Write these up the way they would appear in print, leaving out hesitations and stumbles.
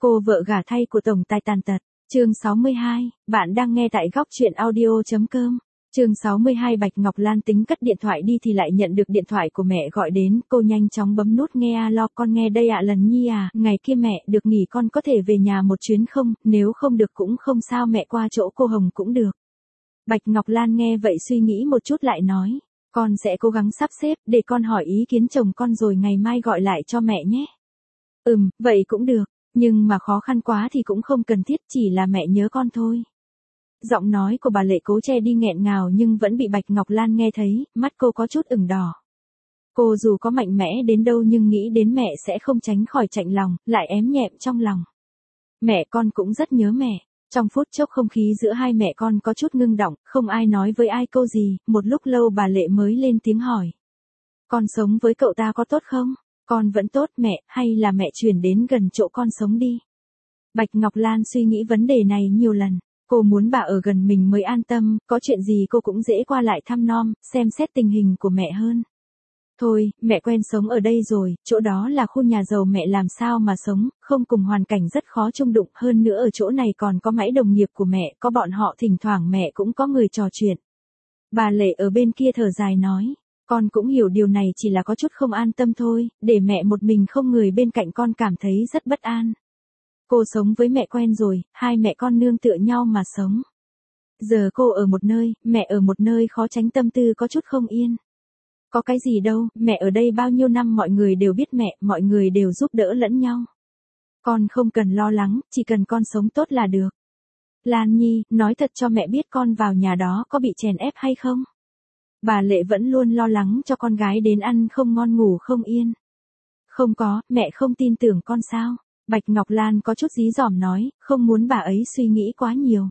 Cô vợ gả thay của tổng tài tàn tật. Chương 62, bạn đang nghe tại góc truyện audio.com. Chương 62 Bạch Ngọc Lan tính cất điện thoại đi thì lại nhận được điện thoại của mẹ gọi đến, cô nhanh chóng bấm nút nghe alo, con nghe đây ạ Lần Nhi à, ngày kia mẹ được nghỉ con có thể về nhà một chuyến không, nếu không được cũng không sao mẹ qua chỗ cô Hồng cũng được. Bạch Ngọc Lan nghe vậy suy nghĩ một chút lại nói, con sẽ cố gắng sắp xếp, để con hỏi ý kiến chồng con rồi ngày mai gọi lại cho mẹ nhé. Vậy cũng được, nhưng mà khó khăn quá thì cũng không cần thiết, chỉ là mẹ nhớ con thôi. Giọng nói của bà Lệ cố che đi nghẹn ngào nhưng vẫn bị Bạch Ngọc Lan nghe thấy, mắt cô có chút ửng đỏ. Cô dù có mạnh mẽ đến đâu nhưng nghĩ đến mẹ sẽ không tránh khỏi chạnh lòng, lại ém nhẹm trong lòng. Mẹ con cũng rất nhớ mẹ. Trong phút chốc không khí giữa hai mẹ con có chút ngưng đọng, không ai nói với ai câu gì, một lúc lâu bà Lệ mới lên tiếng hỏi. Con sống với cậu ta có tốt không? Con vẫn tốt mẹ, hay là mẹ chuyển đến gần chỗ con sống đi? Bạch Ngọc Lan suy nghĩ vấn đề này nhiều lần. Cô muốn bà ở gần mình mới an tâm, có chuyện gì cô cũng dễ qua lại thăm nom, xem xét tình hình của mẹ hơn. Thôi, mẹ quen sống ở đây rồi, chỗ đó là khu nhà giàu mẹ làm sao mà sống, không cùng hoàn cảnh rất khó chung đụng, hơn nữa ở chỗ này còn có mãi đồng nghiệp của mẹ, có bọn họ thỉnh thoảng mẹ cũng có người trò chuyện. Bà Lệ ở bên kia thở dài nói, con cũng hiểu điều này chỉ là có chút không an tâm thôi, để mẹ một mình không người bên cạnh con cảm thấy rất bất an. Cô sống với mẹ quen rồi, hai mẹ con nương tựa nhau mà sống. Giờ cô ở một nơi, mẹ ở một nơi khó tránh tâm tư có chút không yên. Có cái gì đâu, mẹ ở đây bao nhiêu năm mọi người đều biết mẹ, mọi người đều giúp đỡ lẫn nhau. Con không cần lo lắng, chỉ cần con sống tốt là được. Lan Nhi, nói thật cho mẹ biết con vào nhà đó có bị chèn ép hay không? Bà Lệ vẫn luôn lo lắng cho con gái đến ăn không ngon ngủ không yên. Không có, mẹ không tin tưởng con sao? Bạch Ngọc Lan có chút dí dỏm nói, không muốn bà ấy suy nghĩ quá nhiều.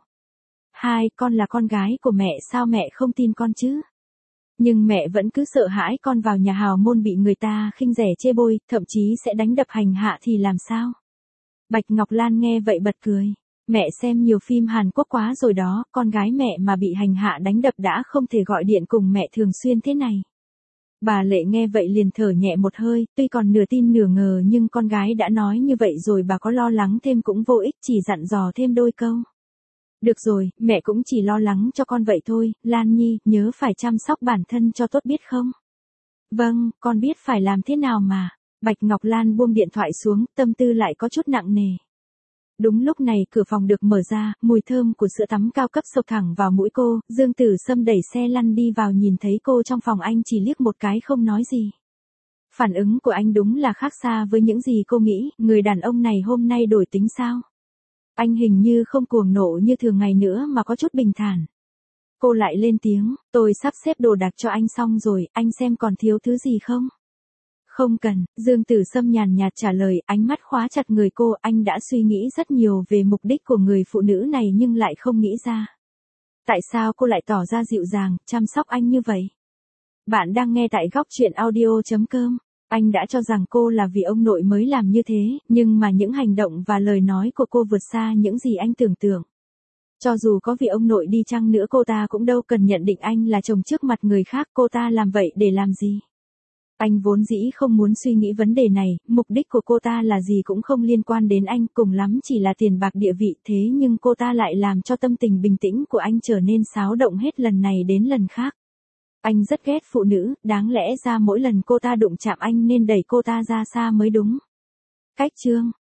Con là con gái của mẹ sao mẹ không tin con chứ? Nhưng mẹ vẫn cứ sợ hãi con vào nhà hào môn bị người ta khinh rẻ chê bôi, thậm chí sẽ đánh đập hành hạ thì làm sao? Bạch Ngọc Lan nghe vậy bật cười. Mẹ xem nhiều phim Hàn Quốc quá rồi đó, con gái mẹ mà bị hành hạ đánh đập đã không thể gọi điện cùng mẹ thường xuyên thế này. Bà Lệ nghe vậy liền thở nhẹ một hơi, tuy còn nửa tin nửa ngờ nhưng con gái đã nói như vậy rồi bà có lo lắng thêm cũng vô ích, chỉ dặn dò thêm đôi câu. Được rồi, mẹ cũng chỉ lo lắng cho con vậy thôi, Lan Nhi, nhớ phải chăm sóc bản thân cho tốt biết không? Vâng, con biết phải làm thế nào mà. Bạch Ngọc Lan buông điện thoại xuống, tâm tư lại có chút nặng nề. Đúng lúc này cửa phòng được mở ra, mùi thơm của sữa tắm cao cấp xộc thẳng vào mũi cô, Dương Tử Sâm đẩy xe lăn đi vào nhìn thấy cô trong phòng anh chỉ liếc một cái không nói gì. Phản ứng của anh đúng là khác xa với những gì cô nghĩ, người đàn ông này hôm nay đổi tính sao? Anh hình như không cuồng nộ như thường ngày nữa mà có chút bình thản. Cô lại lên tiếng, tôi sắp xếp đồ đạc cho anh xong rồi, anh xem còn thiếu thứ gì không? Không cần, Dương Tử Sâm nhàn nhạt trả lời, ánh mắt khóa chặt người cô, anh đã suy nghĩ rất nhiều về mục đích của người phụ nữ này nhưng lại không nghĩ ra. Tại sao cô lại tỏ ra dịu dàng, chăm sóc anh như vậy? Bạn đang nghe tại góc truyện audio.com. Anh đã cho rằng cô là vì ông nội mới làm như thế, nhưng mà những hành động và lời nói của cô vượt xa những gì anh tưởng tượng. Cho dù có vì ông nội đi chăng nữa cô ta cũng đâu cần nhận định anh là chồng trước mặt người khác, cô ta làm vậy để làm gì? Anh vốn dĩ không muốn suy nghĩ vấn đề này, mục đích của cô ta là gì cũng không liên quan đến anh, cùng lắm chỉ là tiền bạc địa vị, thế nhưng cô ta lại làm cho tâm tình bình tĩnh của anh trở nên xáo động hết lần này đến lần khác. Anh rất ghét phụ nữ, đáng lẽ ra mỗi lần cô ta đụng chạm anh nên đẩy cô ta ra xa mới đúng. Cách chương